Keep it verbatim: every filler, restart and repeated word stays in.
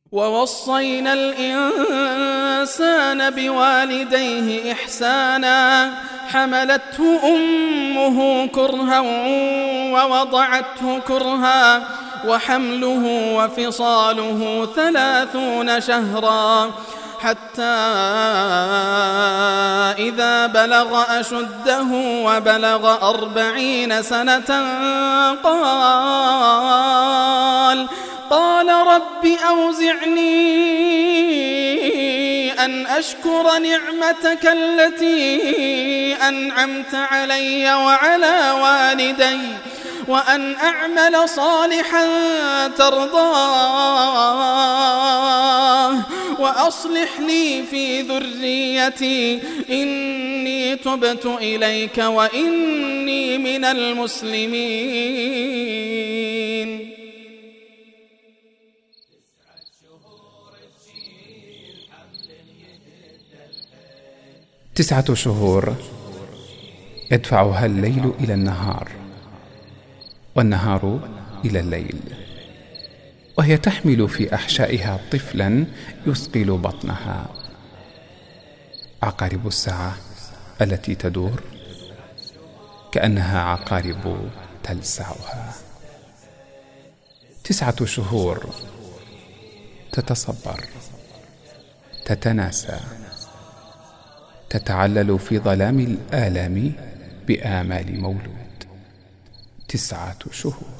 ووصينا الإنسان بوالديه إحسانا حملته أمه كرها ووضعته كرها وحمله وفصاله ثلاثون شهرا حتى إذا بلغ أشده وبلغ أربعين سنة قال قال رب أوزعني أن أشكر نعمتك التي أنعمت علي وعلى والدي وأن أعمل صالحا ترضاه وأصلح لي في ذريتي إني تبت إليك وإني من المسلمين. تسعة شهور يدفعها الليل إلى النهار والنهار إلى الليل، وهي تحمل في أحشائها طفلا يثقل بطنها. عقارب الساعة التي تدور كأنها عقارب تلسعها. تسعة شهور تتصبر، تتناسى، تتعلل في ظلام الآلام بآمال مولود. تسعة شهور.